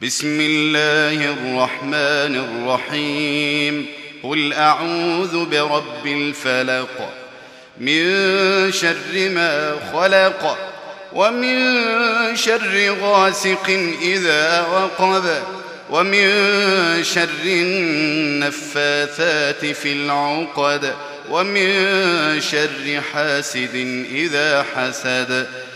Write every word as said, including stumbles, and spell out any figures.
بسم الله الرحمن الرحيم. قل أعوذ برب الفلق من شر ما خلق ومن شر غاسق إذا وقب ومن شر النفاثات في العقد ومن شر حاسد إذا حسد